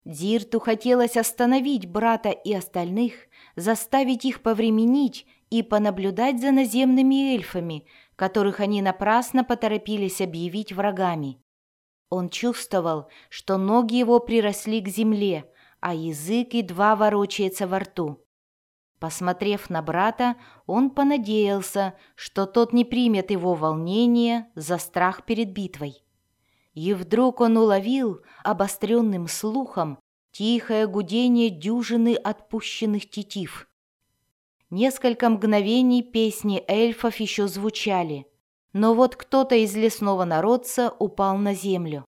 Дзирту хотелось остановить брата и остальных, заставить их повременить и понаблюдать за наземными эльфами, которых они напрасно поторопились объявить врагами. Он чувствовал, что ноги его приросли к земле, а язык едва ворочается во рту. Посмотрев на брата, он понадеялся, что тот не примет его волнение за страх перед битвой. И вдруг он уловил обостренным слухом тихое гудение дюжины отпущенных тетив. Несколько мгновений песни эльфов еще звучали, но вот кто-то из лесного народца упал на землю.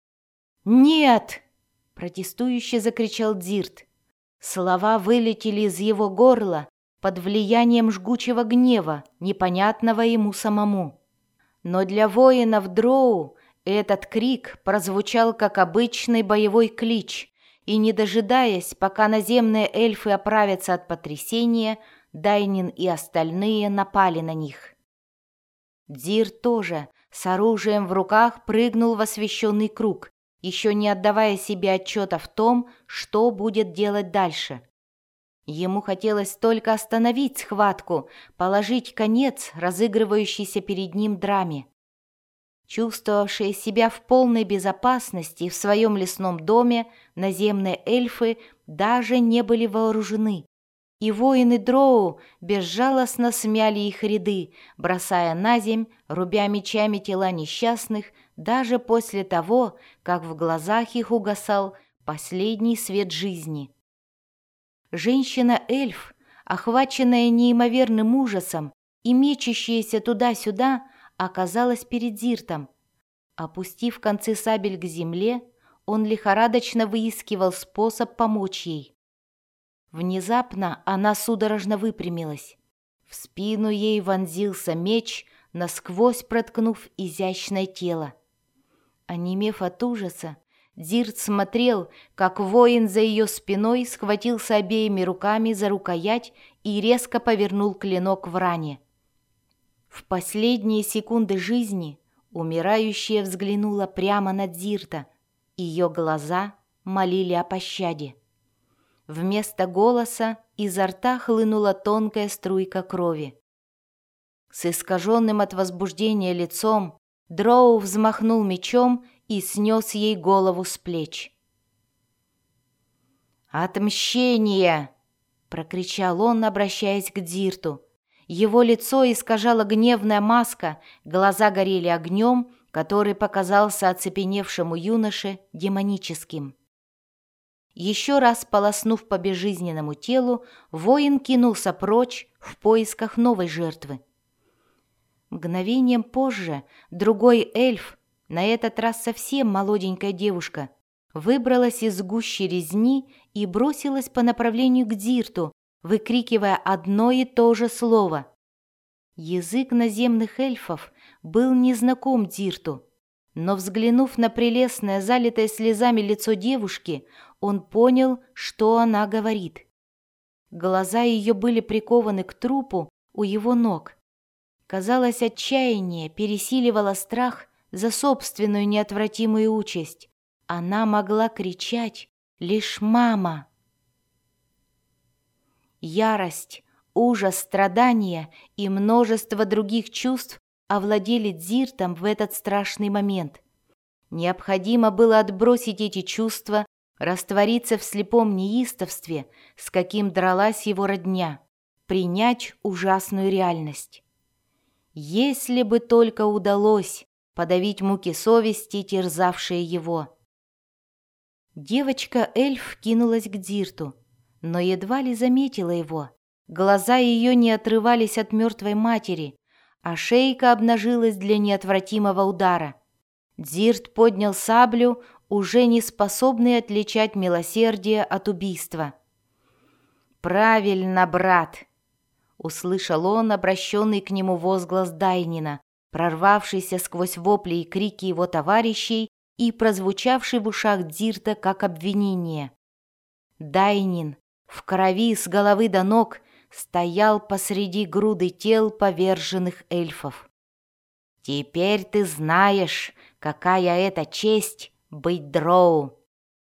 «Нет!» — протестующе закричал Дзирт. Слова вылетели из его горла под влиянием жгучего гнева, непонятного ему самому. Но для воинов Дроу этот крик прозвучал как обычный боевой клич, и, не дожидаясь, пока наземные эльфы оправятся от потрясения, Дайнин и остальные напали на них. Дзирт тоже с оружием в руках прыгнул в освещенный круг, еще не отдавая себе отчета в том, что будет делать дальше. Ему хотелось только остановить схватку, положить конец разыгрывающейся перед ним драме. Чувствовавшие себя в полной безопасности в своем лесном доме, наземные эльфы даже не были вооружены, и воины Дроу безжалостно смяли их ряды, бросая на земь, рубя мечами тела несчастных, даже после того, как в глазах их угасал последний свет жизни. Женщина-эльф, охваченная неимоверным ужасом и мечущаяся туда-сюда, оказалась перед Дзиртом. Опустив концы сабель к земле, он лихорадочно выискивал способ помочь ей. Внезапно она судорожно выпрямилась. В спину ей вонзился меч, насквозь проткнув изящное тело. Онемев от ужаса, Дзирт смотрел, как воин за ее спиной схватился обеими руками за рукоять и резко повернул клинок в ране. В последние секунды жизни умирающая взглянула прямо на Дзирта. Ее глаза молили о пощаде. Вместо голоса изо рта хлынула тонкая струйка крови. С искаженным от возбуждения лицом Дроу взмахнул мечом и снес ей голову с плеч. «Отмщение!» — прокричал он, обращаясь к Дзирту. Его лицо искажала гневная маска, глаза горели огнем, который показался оцепеневшему юноше демоническим. Еще раз полоснув по безжизненному телу, воин кинулся прочь в поисках новой жертвы. Мгновением позже другой эльф, на этот раз совсем молоденькая девушка, выбралась из гущи резни и бросилась по направлению к Дзирту, выкрикивая одно и то же слово. Язык наземных эльфов был незнаком Дзирту, но, взглянув на прелестное, залитое слезами лицо девушки, он понял, что она говорит. Глаза ее были прикованы к трупу у его ног. Казалось, отчаяние пересиливало страх за собственную неотвратимую участь. Она могла кричать лишь «мама». Ярость, ужас, страдания и множество других чувств овладели Дзиртом в этот страшный момент. Необходимо было отбросить эти чувства, раствориться в слепом неистовстве, с каким дралась его родня, принять ужасную реальность. Если бы только удалось подавить муки совести, терзавшие его. Девочка-эльф кинулась к Дзирту, но едва ли заметила его. Глаза ее не отрывались от мертвой матери, а шейка обнажилась для неотвратимого удара. Дзирт поднял саблю, уже не способный отличать милосердие от убийства. «Правильно, брат!» — услышал он обращенный к нему возглас Дайнина, прорвавшийся сквозь вопли и крики его товарищей и прозвучавший в ушах Дзирта как обвинение. Дайнин, в крови с головы до ног, стоял посреди груды тел поверженных эльфов. «Теперь ты знаешь, какая это честь быть Дроу!»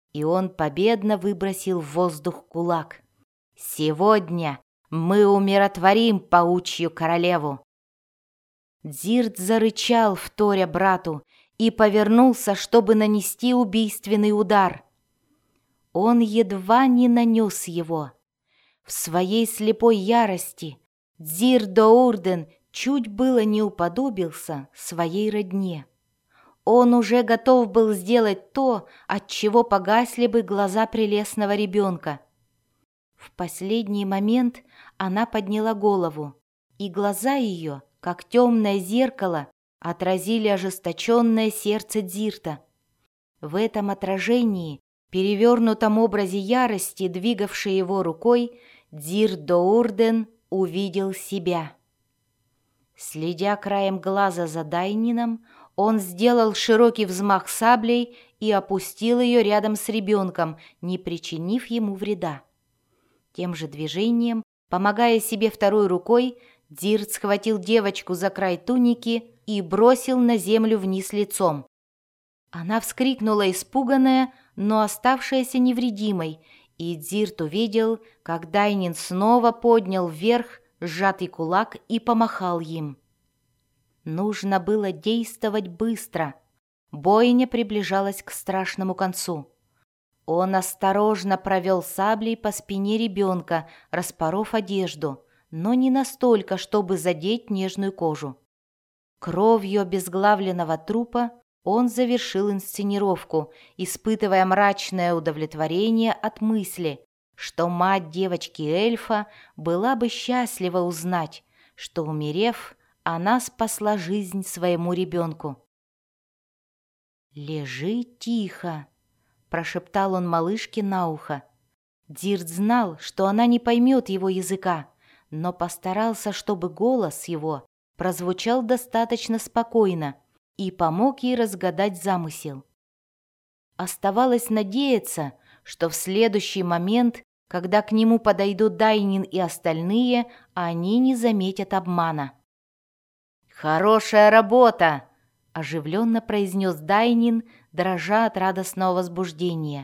и он победно выбросил в воздух кулак. «Сегодня мы умиротворим паучью королеву!» Дзирт зарычал, вторя брату, и повернулся, чтобы нанести убийственный удар. Он едва не нанес его. В своей слепой ярости Дзирт Доурден чуть было не уподобился своей родне. Он уже готов был сделать то, от чего погасли бы глаза прелестного ребенка. В последний момент она подняла голову, и глаза ее, как темное зеркало, отразили ожесточенное сердце Дзирта. В этом отражении, перевернутом образе ярости, двигавшей его рукой, Дзирт Доурден увидел себя. Следя краем глаза за Дайнином, он сделал широкий взмах саблей и опустил ее рядом с ребенком, не причинив ему вреда. Тем же движением, помогая себе второй рукой, Дзирт схватил девочку за край туники и бросил на землю вниз лицом. Она вскрикнула испуганная, но оставшаяся невредимой, и Дзирт увидел, как Дайнин снова поднял вверх сжатый кулак и помахал им. Нужно было действовать быстро. Бойня приближалась к страшному концу. Он осторожно провел саблей по спине ребенка, распоров одежду, но не настолько, чтобы задеть нежную кожу. Кровью обезглавленного трупа он завершил инсценировку, испытывая мрачное удовлетворение от мысли, что мать девочки-эльфа была бы счастлива узнать, что, умерев, она спасла жизнь своему ребенку. «Лежи тихо», — прошептал он малышке на ухо. Дзирт знал, что она не поймет его языка, но постарался, чтобы голос его прозвучал достаточно спокойно и помог ей разгадать замысел. Оставалось надеяться, что в следующий момент, когда к нему подойдут Дайнин и остальные, они не заметят обмана. «Хорошая работа!» — оживленно произнес Дайнин, дрожа от радостного возбуждения.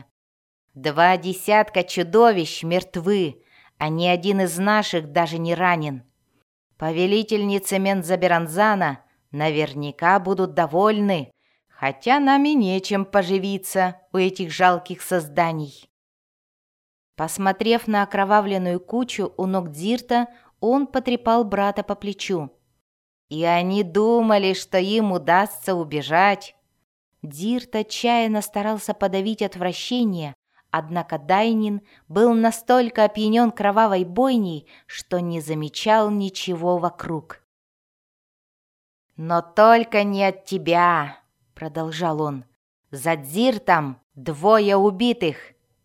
20 чудовищ мертвы, а ни один из наших даже не ранен. Повелительницы Мензаберанзана наверняка будут довольны, хотя нам и нечем поживиться у этих жалких созданий». Посмотрев на окровавленную кучу у ног Дзирта, он потрепал брата по плечу. «И они думали, что им удастся убежать». Дзирт отчаянно старался подавить отвращение, однако Дайнин был настолько опьянен кровавой бойней, что не замечал ничего вокруг. «Но только не от тебя», — продолжал он. «За Дзиртом 2 убитых».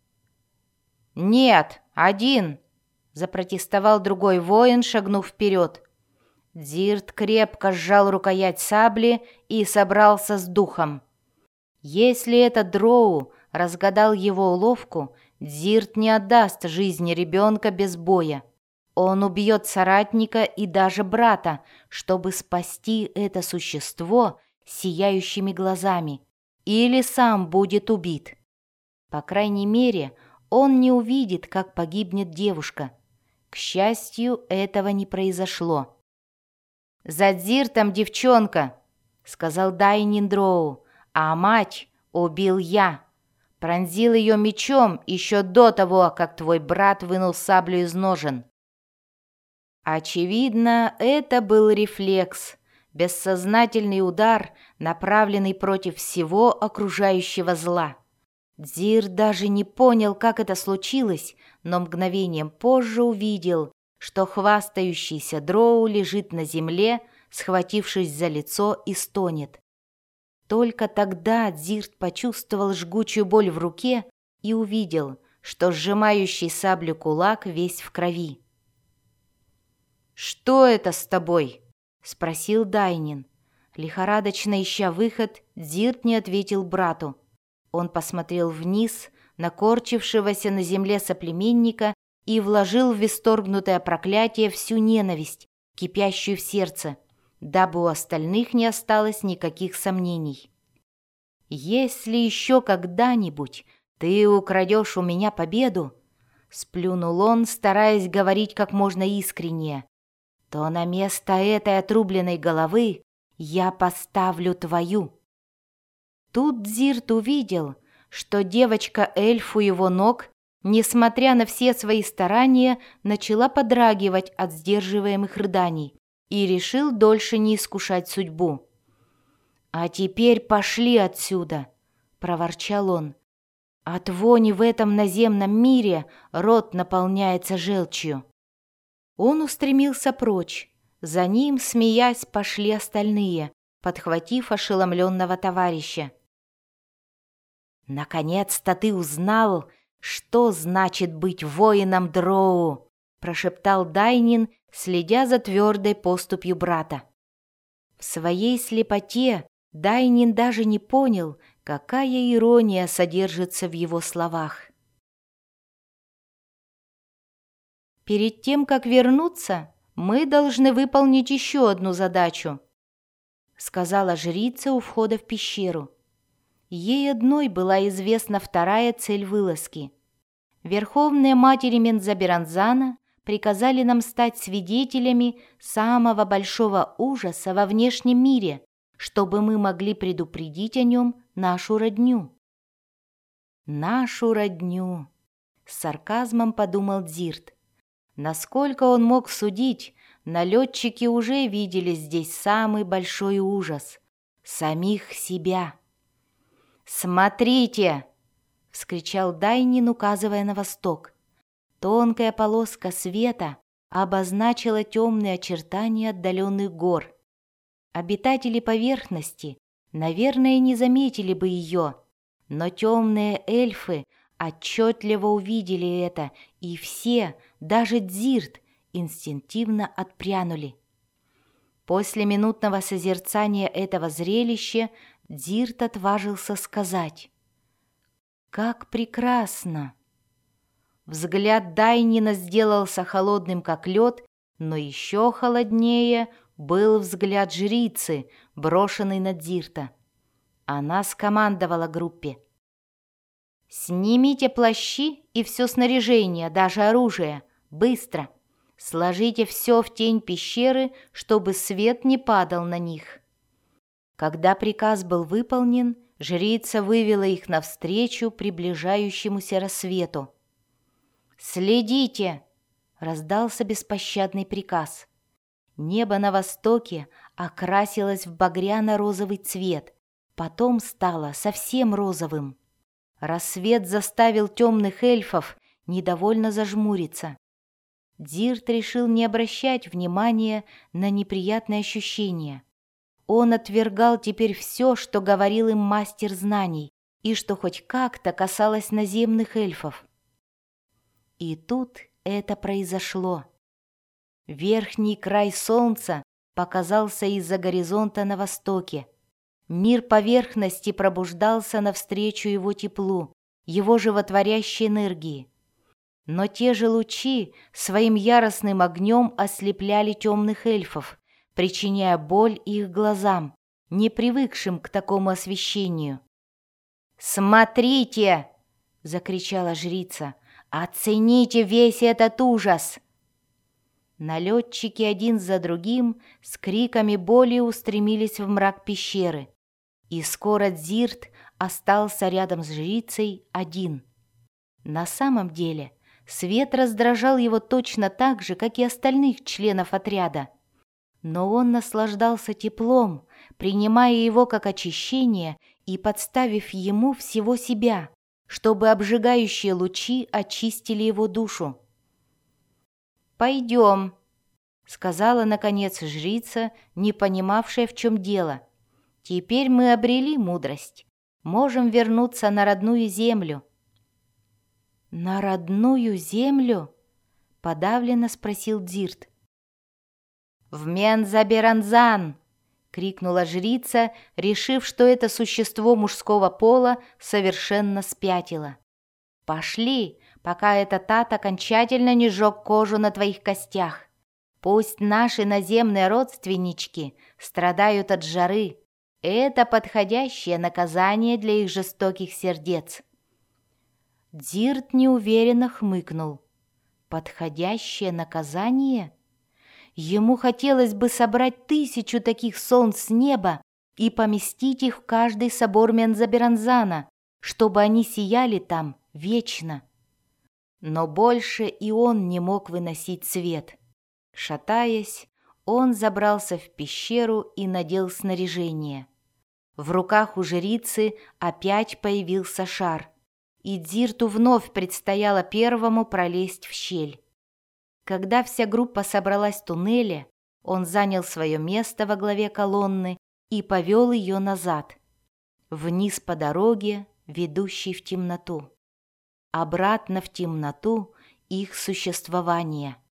«Нет, 1», — запротестовал другой воин, шагнув вперед. Дзирт крепко сжал рукоять сабли и собрался с духом. Если этот дроу разгадал его уловку, Дзирт не отдаст жизни ребенка без боя. Он убьет соратника и даже брата, чтобы спасти это существо с сияющими глазами, или сам будет убит. По крайней мере, он не увидит, как погибнет девушка. К счастью, этого не произошло. «За Дзиртом девчонка», — сказал Дайнин дроу, — «а мать убил я. Пронзил ее мечом еще до того, как твой брат вынул саблю из ножен». Очевидно, это был рефлекс, бессознательный удар, направленный против всего окружающего зла. Дзирт даже не понял, как это случилось, но мгновением позже увидел, что хвастающийся дроу лежит на земле, схватившись за лицо, и стонет. Только тогда Дзирт почувствовал жгучую боль в руке и увидел, что сжимающий саблю кулак весь в крови. «Что это с тобой?» — спросил Дайнин. Лихорадочно ища выход, Дзирт не ответил брату. Он посмотрел вниз на корчившегося на земле соплеменника и вложил в исторгнутое проклятие всю ненависть, кипящую в сердце, дабы у остальных не осталось никаких сомнений. Если еще когда-нибудь «Ты украдешь у меня победу?» — сплюнул он, стараясь говорить как можно искреннее. «То на место этой отрубленной головы я поставлю твою». Тут Дзирт увидел, что девочка-эльф у его ног, несмотря на все свои старания, начала подрагивать от сдерживаемых рыданий и решил дольше не искушать судьбу. «А теперь пошли отсюда!» — проворчал он. «От вони в этом наземном мире рот наполняется желчью». Он устремился прочь. За ним, смеясь, пошли остальные, подхватив ошеломленного товарища. «Наконец-то ты узнал, что значит быть воином Дроу!» — прошептал Дайнин, следя за твердой поступью брата. В своей слепоте Дайнин даже не понял, какая ирония содержится в его словах. «Перед тем, как вернуться, мы должны выполнить еще одну задачу», — сказала жрица у входа в пещеру. Ей одной была известна вторая цель вылазки. Верховные матери Мензаберанзана приказали нам стать свидетелями самого большого ужаса во внешнем мире, чтобы мы могли предупредить о нем нашу родню. «Нашу родню», — с сарказмом подумал Дзирт. Насколько он мог судить, налетчики уже видели здесь самый большой ужас — самих себя. «Смотрите!» — вскричал Дайнин, указывая на восток. Тонкая полоска света обозначила темные очертания отдаленных гор. Обитатели поверхности, наверное, не заметили бы ее, но темные эльфы отчетливо увидели это, и все, даже Дзирт, инстинктивно отпрянули. После минутного созерцания этого зрелища Дзирт отважился сказать: «Как прекрасно!» Взгляд Дайнина сделался холодным, как лед, но еще холоднее был взгляд жрицы, брошенный на Дзирта. Она скомандовала группе: «Снимите плащи и все снаряжение, даже оружие, быстро! Сложите все в тень пещеры, чтобы свет не падал на них». Когда приказ был выполнен, жрица вывела их навстречу приближающемуся рассвету. «Следите!» — раздался беспощадный приказ. Небо на востоке окрасилось в багряно-розовый цвет, потом стало совсем розовым. Рассвет заставил темных эльфов недовольно зажмуриться. Дзирт решил не обращать внимания на неприятные ощущения. Он отвергал теперь все, что говорил им мастер знаний, и что хоть как-то касалось наземных эльфов. И тут это произошло. Верхний край солнца показался из-за горизонта на востоке. Мир поверхности пробуждался навстречу его теплу, его животворящей энергии. Но те же лучи своим яростным огнем ослепляли темных эльфов, причиняя боль их глазам, не привыкшим к такому освещению. «Смотрите!» — закричала жрица. «Оцените весь этот ужас!» Налетчики один за другим с криками боли устремились в мрак пещеры, и скоро Дзирт остался рядом с жрицей один. На самом деле свет раздражал его точно так же, как и остальных членов отряда. Но он наслаждался теплом, принимая его как очищение и подставив ему всего себя, чтобы обжигающие лучи очистили его душу. «Пойдем», — сказала, наконец, жрица, не понимавшая, в чем дело. «Теперь мы обрели мудрость. Можем вернуться на родную землю». «На родную землю?» — подавленно спросил Дзирт. «В Мензаберанзан!» — крикнула жрица, решив, что это существо мужского пола совершенно спятило. «Пошли, пока этот ад окончательно не сжег кожу на твоих костях. Пусть наши наземные родственнички страдают от жары. Это подходящее наказание для их жестоких сердец». Дзирт неуверенно хмыкнул. Подходящее наказание? Ему хотелось бы собрать 1000 таких солнц с неба и поместить их в каждый собор Мензаберанзана, чтобы они сияли там вечно. Но больше и он не мог выносить свет. Шатаясь, он забрался в пещеру и надел снаряжение. В руках у жрицы опять появился шар, и Дзирту вновь предстояло первому пролезть в щель. Когда вся группа собралась в туннеле, он занял свое место во главе колонны и повел ее назад, вниз по дороге, ведущей в темноту, обратно в темноту их существования.